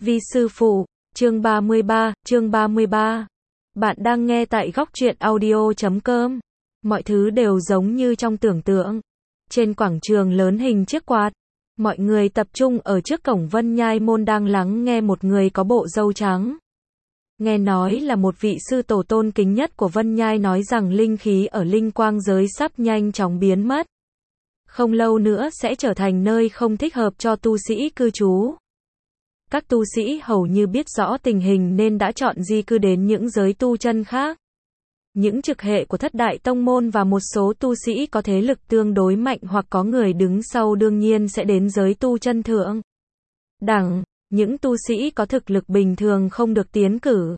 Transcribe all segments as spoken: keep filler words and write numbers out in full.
Vi sư phụ, chương ba mươi ba, chương ba mươi ba. Bạn đang nghe tại góc truyện audio chấm com. Mọi thứ đều giống như trong tưởng tượng. Trên quảng trường lớn hình chiếc quạt, mọi người tập trung ở trước cổng Vân Nhai Môn đang lắng nghe một người có bộ râu trắng. Nghe nói là một vị sư tổ tôn kính nhất của Vân Nhai nói rằng linh khí ở linh quang giới sắp nhanh chóng biến mất. Không lâu nữa sẽ trở thành nơi không thích hợp cho tu sĩ cư trú. Các tu sĩ hầu như biết rõ tình hình nên đã chọn di cư đến những giới tu chân khác. Những trực hệ của thất đại tông môn và một số tu sĩ có thế lực tương đối mạnh hoặc có người đứng sau đương nhiên sẽ đến giới tu chân thượng đẳng. Những tu sĩ có thực lực bình thường không được tiến cử.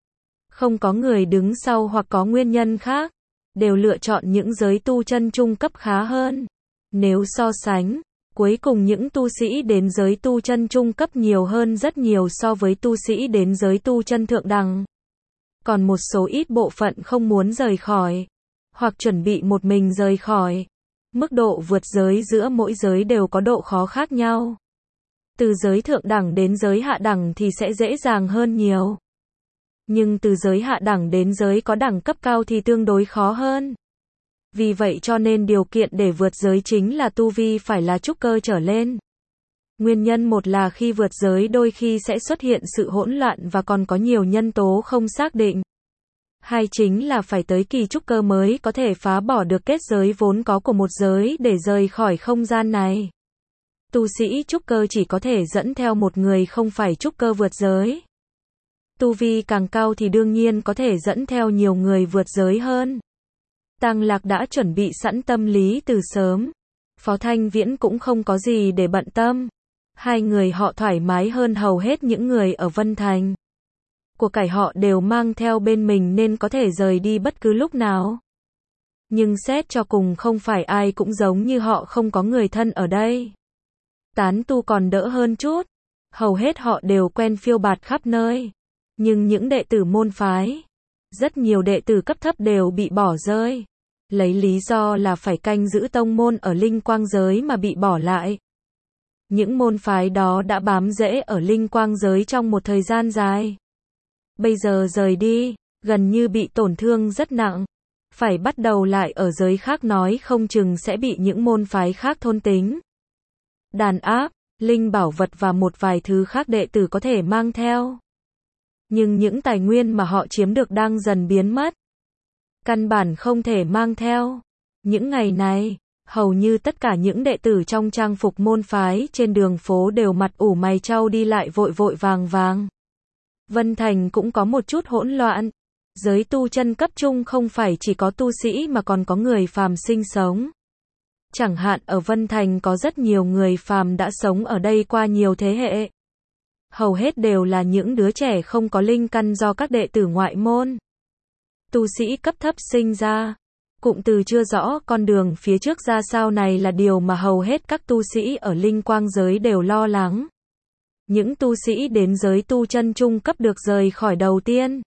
Không có người đứng sau hoặc có nguyên nhân khác, đều lựa chọn những giới tu chân trung cấp khá hơn. Nếu so sánh, cuối cùng những tu sĩ đến giới tu chân trung cấp nhiều hơn rất nhiều so với tu sĩ đến giới tu chân thượng đẳng. Còn một số ít bộ phận không muốn rời khỏi, hoặc chuẩn bị một mình rời khỏi. Mức độ vượt giới giữa mỗi giới đều có độ khó khác nhau. Từ giới thượng đẳng đến giới hạ đẳng thì sẽ dễ dàng hơn nhiều. Nhưng từ giới hạ đẳng đến giới có đẳng cấp cao thì tương đối khó hơn. Vì vậy cho nên điều kiện để vượt giới chính là tu vi phải là trúc cơ trở lên. Nguyên nhân một là khi vượt giới đôi khi sẽ xuất hiện sự hỗn loạn và còn có nhiều nhân tố không xác định. Hai chính là phải tới kỳ trúc cơ mới có thể phá bỏ được kết giới vốn có của một giới để rời khỏi không gian này. Tu sĩ trúc cơ chỉ có thể dẫn theo một người không phải trúc cơ vượt giới. Tu vi càng cao thì đương nhiên có thể dẫn theo nhiều người vượt giới hơn. Tang Lạc đã chuẩn bị sẵn tâm lý từ sớm. Phó Thanh Viễn cũng không có gì để bận tâm. Hai người họ thoải mái hơn hầu hết những người ở Vân Thành. Của cải họ đều mang theo bên mình nên có thể rời đi bất cứ lúc nào. Nhưng xét cho cùng không phải ai cũng giống như họ không có người thân ở đây. Tán tu còn đỡ hơn chút. Hầu hết họ đều quen phiêu bạt khắp nơi. Nhưng những đệ tử môn phái, rất nhiều đệ tử cấp thấp đều bị bỏ rơi. Lấy lý do là phải canh giữ tông môn ở linh quang giới mà bị bỏ lại. Những môn phái đó đã bám rễ ở linh quang giới trong một thời gian dài. Bây giờ rời đi, gần như bị tổn thương rất nặng. Phải bắt đầu lại ở giới khác nói không chừng sẽ bị những môn phái khác thôn tính. Đàn áp, linh bảo vật và một vài thứ khác đệ tử có thể mang theo. Nhưng những tài nguyên mà họ chiếm được đang dần biến mất. Căn bản không thể mang theo. Những ngày này, hầu như tất cả những đệ tử trong trang phục môn phái trên đường phố đều mặt ủ mày chau đi lại vội vội vàng vàng. Vân Thành cũng có một chút hỗn loạn. Giới tu chân cấp trung không phải chỉ có tu sĩ mà còn có người phàm sinh sống. Chẳng hạn ở Vân Thành có rất nhiều người phàm đã sống ở đây qua nhiều thế hệ. Hầu hết đều là những đứa trẻ không có linh căn do các đệ tử ngoại môn. Tu sĩ cấp thấp sinh ra. Cụm từ chưa rõ con đường phía trước ra sao này là điều mà hầu hết các tu sĩ ở linh quang giới đều lo lắng. Những tu sĩ đến giới tu chân trung cấp được rời khỏi đầu tiên.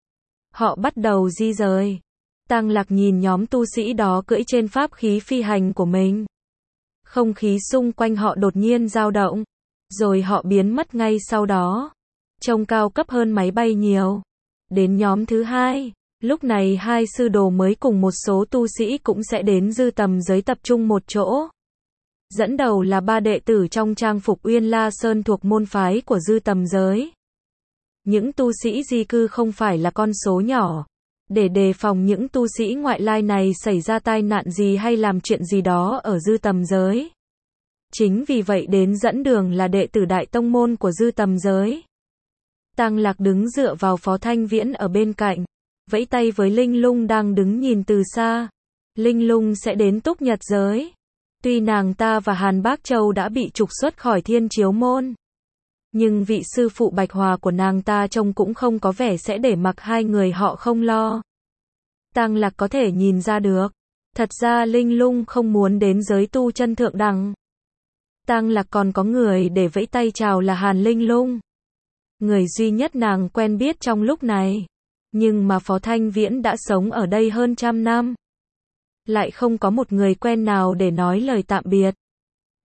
Họ bắt đầu di rời. Tang Lạc nhìn nhóm tu sĩ đó cưỡi trên pháp khí phi hành của mình. Không khí xung quanh họ đột nhiên dao động. Rồi họ biến mất ngay sau đó. Trông cao cấp hơn máy bay nhiều. Đến nhóm thứ hai. Lúc này hai sư đồ mới cùng một số tu sĩ cũng sẽ đến dư tầm giới tập trung một chỗ. Dẫn đầu là ba đệ tử trong trang phục Uyên La Sơn thuộc môn phái của dư tầm giới. Những tu sĩ di cư không phải là con số nhỏ. Để đề phòng những tu sĩ ngoại lai này xảy ra tai nạn gì hay làm chuyện gì đó ở dư tầm giới. Chính vì vậy đến dẫn đường là đệ tử đại tông môn của dư tầm giới. Tang Lạc đứng dựa vào Phó Thanh Viễn ở bên cạnh. Vẫy tay với Linh Lung đang đứng nhìn từ xa. Linh Lung sẽ đến Túc Nhật giới. Tuy nàng ta và Hàn Bác Châu đã bị trục xuất khỏi Thiên Chiếu môn. Nhưng vị sư phụ Bạch Hòa của nàng ta trông cũng không có vẻ sẽ để mặc hai người họ không lo. Tang Lạc có thể nhìn ra được. Thật ra Linh Lung không muốn đến giới tu chân thượng đẳng. Tang Lạc còn có người để vẫy tay chào là Hàn Linh Lung. Người duy nhất nàng quen biết trong lúc này. Nhưng mà Phó Thanh Viễn đã sống ở đây hơn trăm năm. Lại không có một người quen nào để nói lời tạm biệt.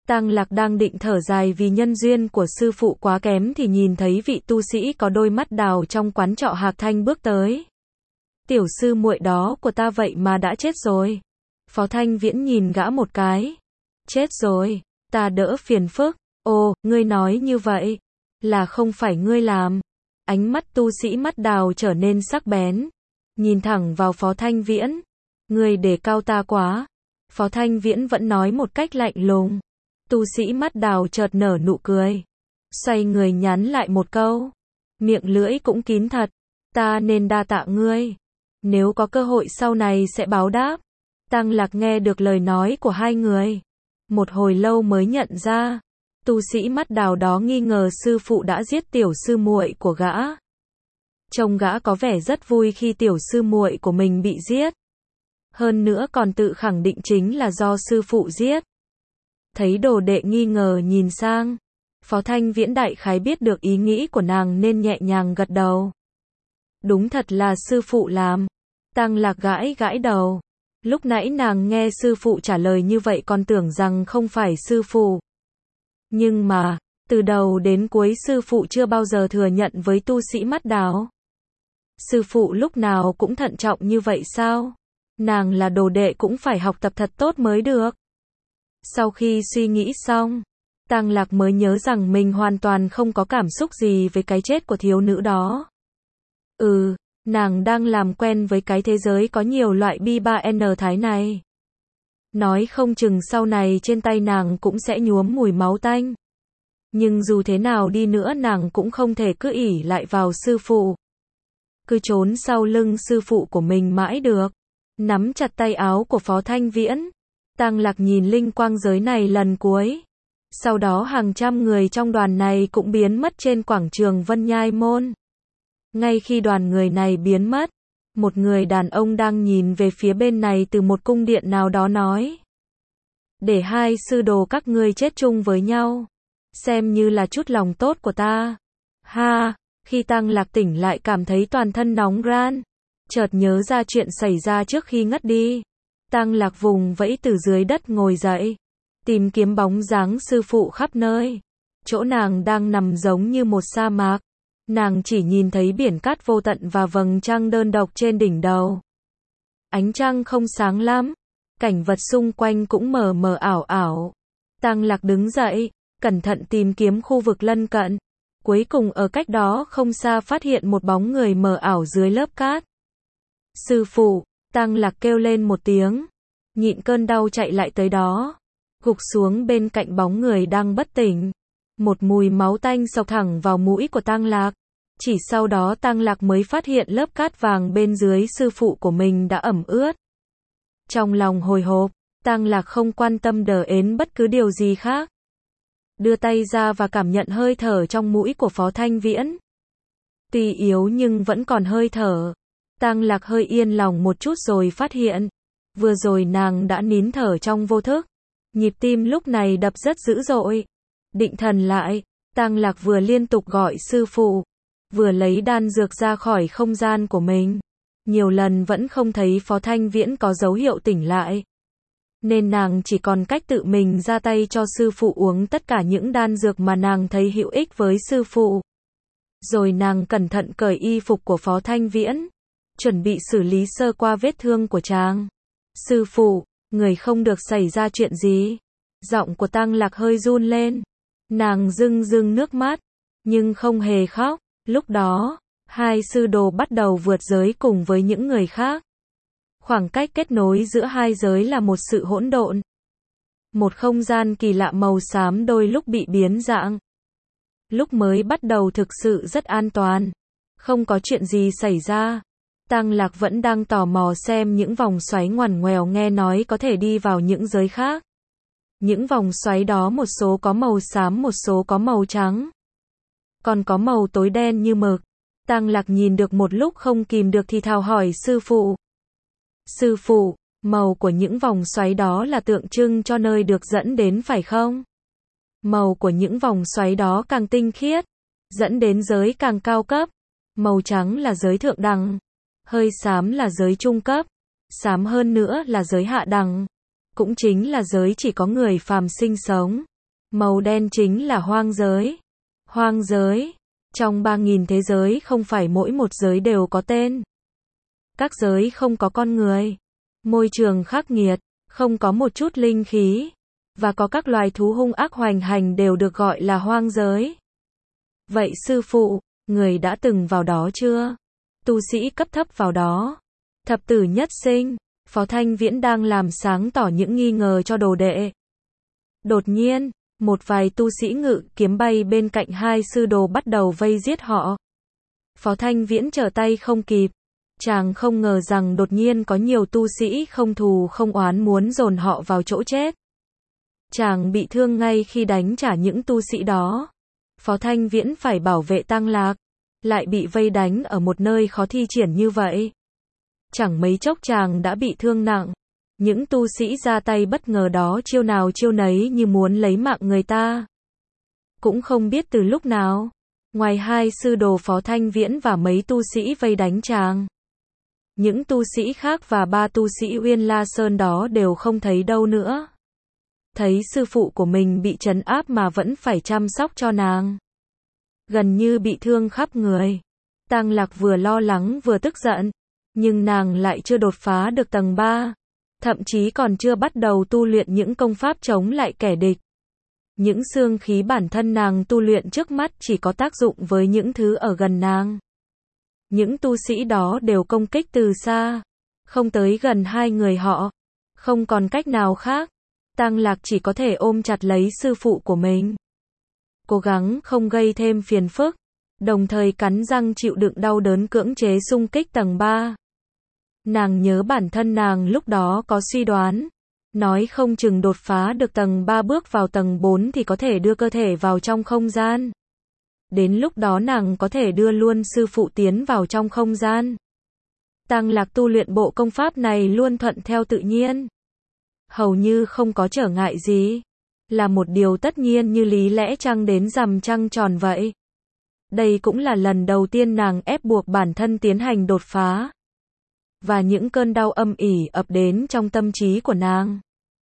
Tăng Lạc đang định thở dài vì nhân duyên của sư phụ quá kém thì nhìn thấy vị tu sĩ có đôi mắt đào trong quán trọ Hạc Thanh bước tới. Tiểu sư muội đó của ta vậy mà đã chết rồi. Phó Thanh Viễn nhìn gã một cái. Chết rồi, ta đỡ phiền phức. Ồ, ngươi nói như vậy, là không phải ngươi làm. Ánh mắt tu sĩ mắt đào trở nên sắc bén. Nhìn thẳng vào Phó Thanh Viễn. Ngươi đề cao ta quá. Phó Thanh Viễn vẫn nói một cách lạnh lùng. Tu sĩ mắt đào chợt nở nụ cười. Xoay người nhắn lại một câu. Miệng lưỡi cũng kín thật. Ta nên đa tạ ngươi. Nếu có cơ hội sau này sẽ báo đáp. Tăng Lạc nghe được lời nói của hai người. Một hồi lâu mới nhận ra. Tu sĩ mắt đào đó nghi ngờ sư phụ đã giết tiểu sư muội của gã. Trông gã có vẻ rất vui khi tiểu sư muội của mình bị giết. Hơn nữa còn tự khẳng định chính là do sư phụ giết. Thấy đồ đệ nghi ngờ nhìn sang. Phó Thanh Viễn đại khái biết được ý nghĩ của nàng nên nhẹ nhàng gật đầu. Đúng thật là sư phụ làm. Tăng Lạc gãi gãi đầu. Lúc nãy nàng nghe sư phụ trả lời như vậy còn tưởng rằng không phải sư phụ. Nhưng mà, từ đầu đến cuối sư phụ chưa bao giờ thừa nhận với tu sĩ mắt đào. Sư phụ lúc nào cũng thận trọng như vậy sao? Nàng là đồ đệ cũng phải học tập thật tốt mới được. Sau khi suy nghĩ xong, Tăng Lạc mới nhớ rằng mình hoàn toàn không có cảm xúc gì với cái chết của thiếu nữ đó. Ừ, nàng đang làm quen với cái thế giới có nhiều loại bi ba N thái này. Nói không chừng sau này trên tay nàng cũng sẽ nhuốm mùi máu tanh. Nhưng dù thế nào đi nữa nàng cũng không thể cứ ỷ lại vào sư phụ. Cứ trốn sau lưng sư phụ của mình mãi được. Nắm chặt tay áo của Phó Thanh Viễn. Tăng Lạc nhìn linh quang giới này lần cuối. Sau đó hàng trăm người trong đoàn này cũng biến mất trên quảng trường Vân Nhai Môn. Ngay khi đoàn người này biến mất, một người đàn ông đang nhìn về phía bên này từ một cung điện nào đó nói. Để hai sư đồ các ngươi chết chung với nhau. Xem như là chút lòng tốt của ta. Ha, khi Tăng Lạc tỉnh lại cảm thấy toàn thân nóng ran. Chợt nhớ ra chuyện xảy ra trước khi ngất đi. Tăng Lạc vùng vẫy từ dưới đất ngồi dậy. Tìm kiếm bóng dáng sư phụ khắp nơi. Chỗ nàng đang nằm giống như một sa mạc. Nàng chỉ nhìn thấy biển cát vô tận và vầng trăng đơn độc trên đỉnh đầu. Ánh trăng không sáng lắm. Cảnh vật xung quanh cũng mờ mờ ảo ảo. Tăng Lạc đứng dậy, cẩn thận tìm kiếm khu vực lân cận. Cuối cùng ở cách đó không xa phát hiện một bóng người mờ ảo dưới lớp cát. Sư phụ, Tăng Lạc kêu lên một tiếng. Nhịn cơn đau chạy lại tới đó. Gục xuống bên cạnh bóng người đang bất tỉnh. Một mùi máu tanh xộc thẳng vào mũi của Tăng Lạc. Chỉ sau đó Tăng Lạc mới phát hiện lớp cát vàng bên dưới sư phụ của mình đã ẩm ướt. Trong lòng hồi hộp, Tăng Lạc không quan tâm đờ ến bất cứ điều gì khác. Đưa tay ra và cảm nhận hơi thở trong mũi của Phó Thanh Viễn. Tuy yếu nhưng vẫn còn hơi thở. Tăng Lạc hơi yên lòng một chút rồi phát hiện. Vừa rồi nàng đã nín thở trong vô thức. Nhịp tim lúc này đập rất dữ dội. Định thần lại, Tăng Lạc vừa liên tục gọi sư phụ. Vừa lấy đan dược ra khỏi không gian của mình. Nhiều lần vẫn không thấy Phó Thanh Viễn có dấu hiệu tỉnh lại. Nên nàng chỉ còn cách tự mình ra tay cho sư phụ uống tất cả những đan dược mà nàng thấy hữu ích với sư phụ. Rồi nàng cẩn thận cởi y phục của Phó Thanh Viễn. Chuẩn bị xử lý sơ qua vết thương của chàng. Sư phụ, người không được xảy ra chuyện gì. Giọng của Tăng Lạc hơi run lên. Nàng rưng rưng nước mắt. Nhưng không hề khóc. Lúc đó, hai sư đồ bắt đầu vượt giới cùng với những người khác. Khoảng cách kết nối giữa hai giới là một sự hỗn độn. Một không gian kỳ lạ màu xám đôi lúc bị biến dạng. Lúc mới bắt đầu thực sự rất an toàn. Không có chuyện gì xảy ra. Tăng Lạc vẫn đang tò mò xem những vòng xoáy ngoằn ngoèo nghe nói có thể đi vào những giới khác. Những vòng xoáy đó một số có màu xám một số có màu trắng. Còn có màu tối đen như mực. Tăng Lạc nhìn được một lúc không kìm được thì thào hỏi sư phụ. Sư phụ, màu của những vòng xoáy đó là tượng trưng cho nơi được dẫn đến phải không? Màu của những vòng xoáy đó càng tinh khiết, dẫn đến giới càng cao cấp. Màu trắng là giới thượng đẳng, hơi xám là giới trung cấp, xám hơn nữa là giới hạ đẳng. Cũng chính là giới chỉ có người phàm sinh sống. Màu đen chính là hoang giới. Hoang giới. Trong ba nghìn thế giới không phải mỗi một giới đều có tên. Các giới không có con người. Môi trường khắc nghiệt, không có một chút linh khí. Và có các loài thú hung ác hoành hành đều được gọi là hoang giới. Vậy sư phụ, người đã từng vào đó chưa? Tu sĩ cấp thấp vào đó. Thập tử nhất sinh, Phó Thanh Viễn đang làm sáng tỏ những nghi ngờ cho đồ đệ. Đột nhiên, một vài tu sĩ ngự kiếm bay bên cạnh hai sư đồ bắt đầu vây giết họ. Phó Thanh Viễn trở tay không kịp. Chàng không ngờ rằng đột nhiên có nhiều tu sĩ không thù không oán muốn dồn họ vào chỗ chết. Chàng bị thương ngay khi đánh trả những tu sĩ đó. Phó Thanh Viễn phải bảo vệ Tăng Lạc, lại bị vây đánh ở một nơi khó thi triển như vậy. Chẳng mấy chốc chàng đã bị thương nặng. Những tu sĩ ra tay bất ngờ đó chiêu nào chiêu nấy như muốn lấy mạng người ta. Cũng không biết từ lúc nào, ngoài hai sư đồ Phó Thanh Viễn và mấy tu sĩ vây đánh chàng, những tu sĩ khác và ba tu sĩ Uyên La Sơn đó đều không thấy đâu nữa. Thấy sư phụ của mình bị trấn áp mà vẫn phải chăm sóc cho nàng, gần như bị thương khắp người. Tăng Lạc vừa lo lắng vừa tức giận, nhưng nàng lại chưa đột phá được tầng ba, thậm chí còn chưa bắt đầu tu luyện những công pháp chống lại kẻ địch. Những xương khí bản thân nàng tu luyện trước mắt chỉ có tác dụng với những thứ ở gần nàng. Những tu sĩ đó đều công kích từ xa, không tới gần hai người họ, không còn cách nào khác. Tăng Lạc chỉ có thể ôm chặt lấy sư phụ của mình, cố gắng không gây thêm phiền phức, đồng thời cắn răng chịu đựng đau đớn cưỡng chế xung kích tầng ba. Nàng nhớ bản thân nàng lúc đó có suy đoán, nói không chừng đột phá được tầng ba bước vào tầng bốn thì có thể đưa cơ thể vào trong không gian. Đến lúc đó nàng có thể đưa luôn sư phụ tiến vào trong không gian. Tăng Lạc tu luyện bộ công pháp này luôn thuận theo tự nhiên, hầu như không có trở ngại gì, là một điều tất nhiên như lý lẽ trăng đến rằm trăng tròn vậy. Đây cũng là lần đầu tiên nàng ép buộc bản thân tiến hành đột phá. Và những cơn đau âm ỉ ập đến trong tâm trí của nàng.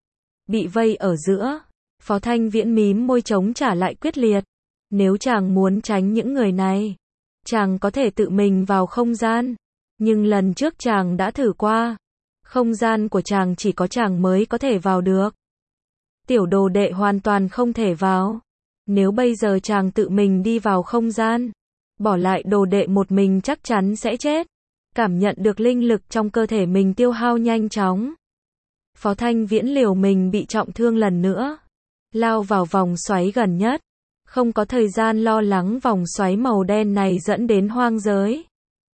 Bị vây ở giữa, Phó Thanh Viễn mím môi chống trả lại quyết liệt. Nếu chàng muốn tránh những người này, chàng có thể tự mình vào không gian. Nhưng lần trước chàng đã thử qua. Không gian của chàng chỉ có chàng mới có thể vào được. Tiểu đồ đệ hoàn toàn không thể vào. Nếu bây giờ chàng tự mình đi vào không gian, bỏ lại đồ đệ một mình chắc chắn sẽ chết. Cảm nhận được linh lực trong cơ thể mình tiêu hao nhanh chóng. Phó Thanh Viễn liều mình bị trọng thương lần nữa, lao vào vòng xoáy gần nhất. Không có thời gian lo lắng vòng xoáy màu đen này dẫn đến hoang giới.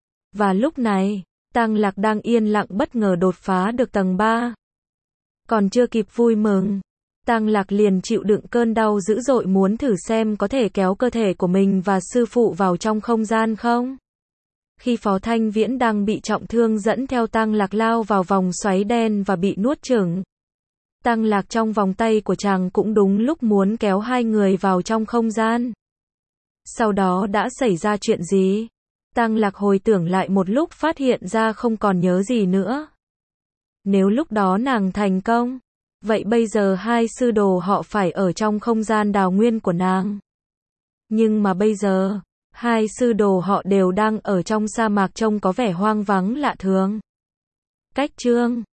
Và lúc này, Tăng Lạc đang yên lặng bất ngờ đột phá được tầng ba. Còn chưa kịp vui mừng, Tăng Lạc liền chịu đựng cơn đau dữ dội muốn thử xem có thể kéo cơ thể của mình và sư phụ vào trong không gian không. Khi Phó Thanh Viễn đang bị trọng thương dẫn theo Tăng Lạc lao vào vòng xoáy đen và bị nuốt chửng. Tăng Lạc trong vòng tay của chàng cũng đúng lúc muốn kéo hai người vào trong không gian. Sau đó đã xảy ra chuyện gì? Tăng Lạc hồi tưởng lại một lúc phát hiện ra không còn nhớ gì nữa. Nếu lúc đó nàng thành công, vậy bây giờ hai sư đồ họ phải ở trong không gian đào nguyên của nàng. Nhưng mà bây giờ, hai sư đồ họ đều đang ở trong sa mạc trông có vẻ hoang vắng lạ thường. Cách chương